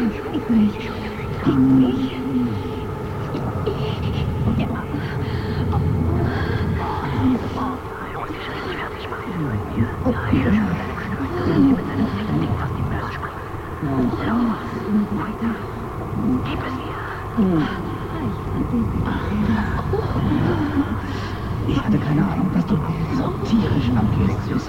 Ich hatte keine Ahnung, dass du so tierisch abgehst, Süße.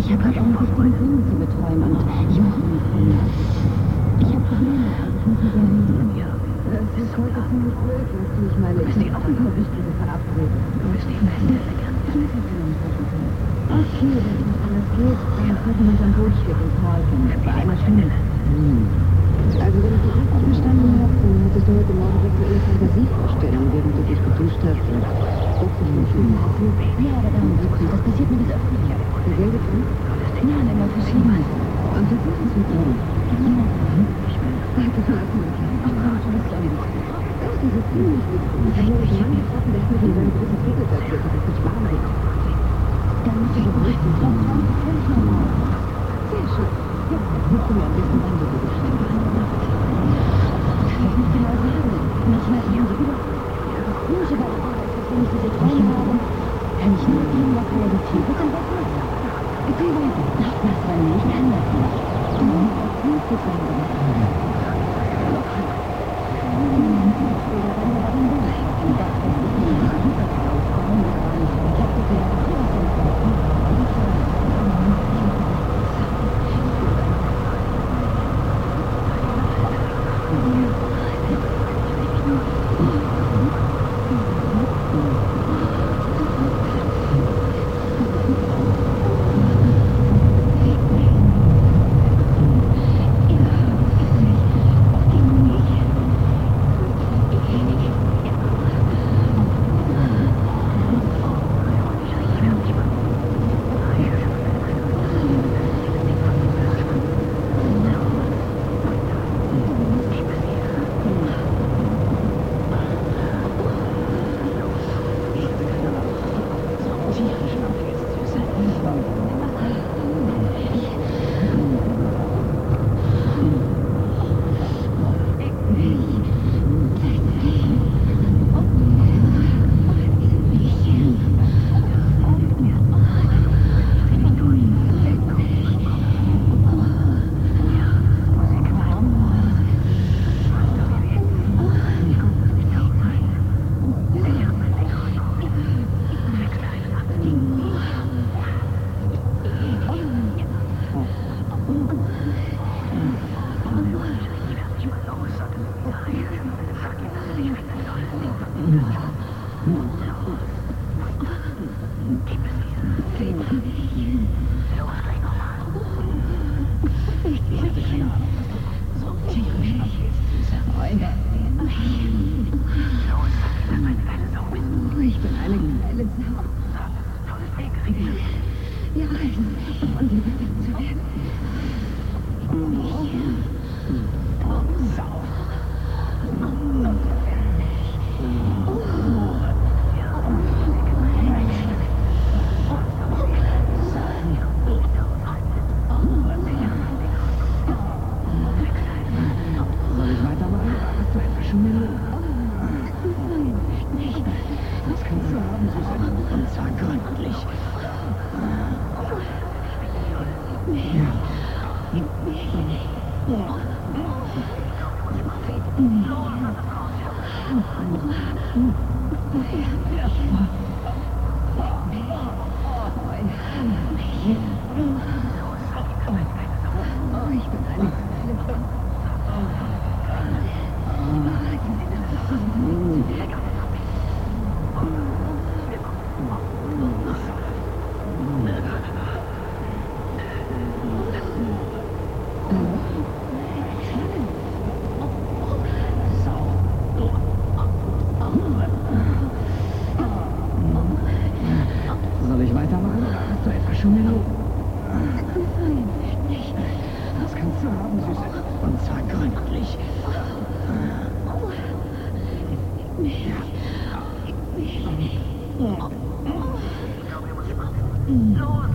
Ich habe Probleme. ziemlich blöd, weißt du, ich meine, ich bin auch ein paar wichtige Verabredungen. Du bist die Beste. Okay, wenn es nicht anders geht, dann treffen wir uns am Bootstück in Carlton. Bei einer Stunde. Also, wenn ich dich richtig verstanden habe, dann hattest du heute Morgen sexuelle Fantasievorstellungen, während du dich geduscht hast. Das ist schon schön. Ja, aber darum geht's nicht. Das passiert mir des Öfteren. Derselbe Typ? Nein, immer verschieden. Und das ist es mit ihm. Danke für das Mädchen. Du bist so lieb. Das ist ziemlich gut. Ich habe neulich einen Mann getroffen, der hat mir von seinem großen Penis erzählt. Das ist nicht wahnsinnig. Dann musst du begrüßt und völlig normal. Sehr schön. Jetzt erzählst du mir ein bisschen, wann du so bestimmt hast. Das kann ich nicht genau sagen. Manchmal haben sie über... Manche bei der Arbeit, wenn ich diese Träume habe, kann ich nur sehen, was Realität ist und was nicht. Erzähl weiter. Das war nicht anders. Du erzählst es weiter. Ich bin eine geile Sau. Ja, und die zu werden. Sau. Soll ich weitermachen? Hast du etwas schon mehr? Das kannst du haben, Susanne. Und zwar gründlich. Ich bin eine Soll ich weitermachen oder hast du etwas schon mehr? Nein, nicht. Das kannst du haben, Süße. Und zwar gründlich. Los!